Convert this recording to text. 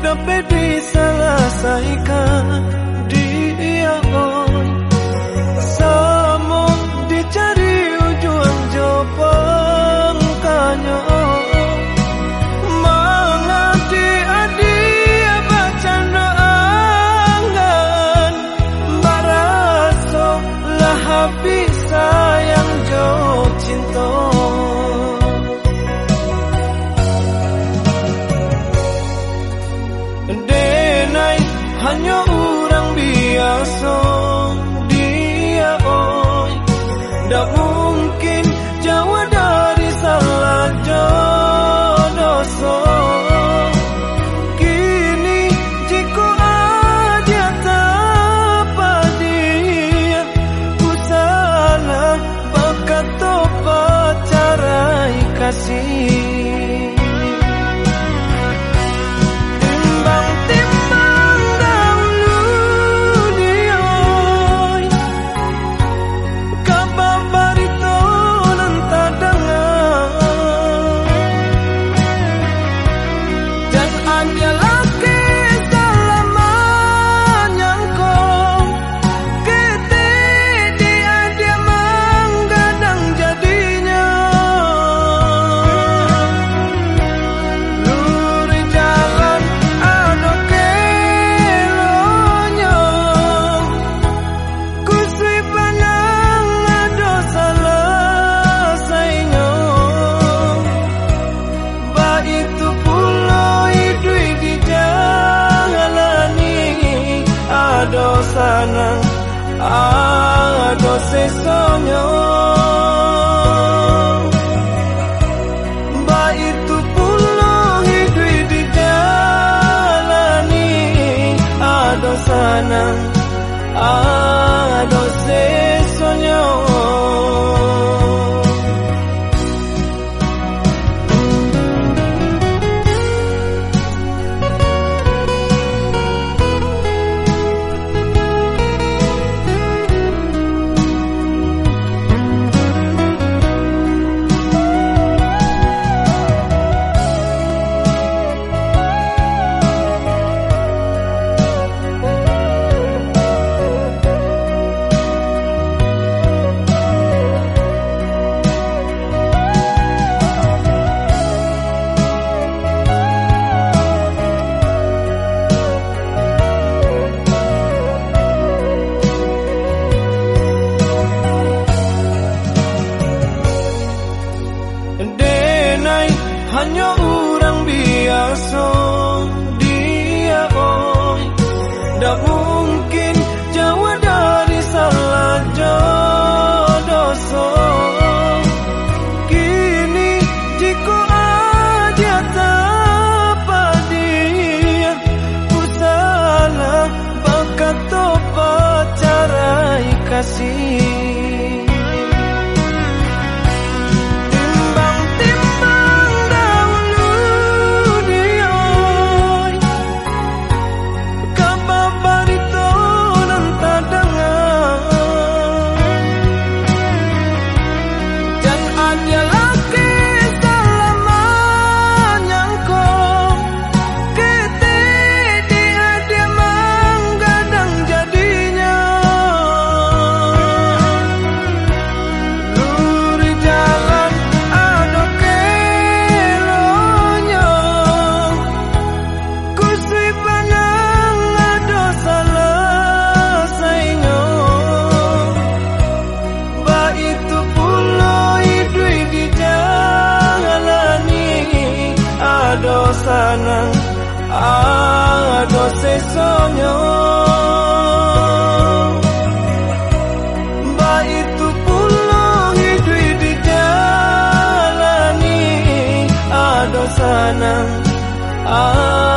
dapat diselesaikan dia oi. Samo dicari ujung jopang kanyo mangadi adi baca doangan baraso lah habis sayang jo cinta. Hanya orang biasa dia oi, tak mungkin jauh dari salah dosa. Kini jika aja tanpa dia, ku salah bakat tobat carai kasih. Sanang ado sesonyo ba itu pulau hidup di jalani ado sanang ado sesonyo. Hanya orang biasa dia oi, tak mungkin jauh dari salah dosa. Kini jika aja tanpa dia, ku salah bakat tobat carai kasih. Sanang ado sesonyo ba itu pulau hidup di jalani ado sanang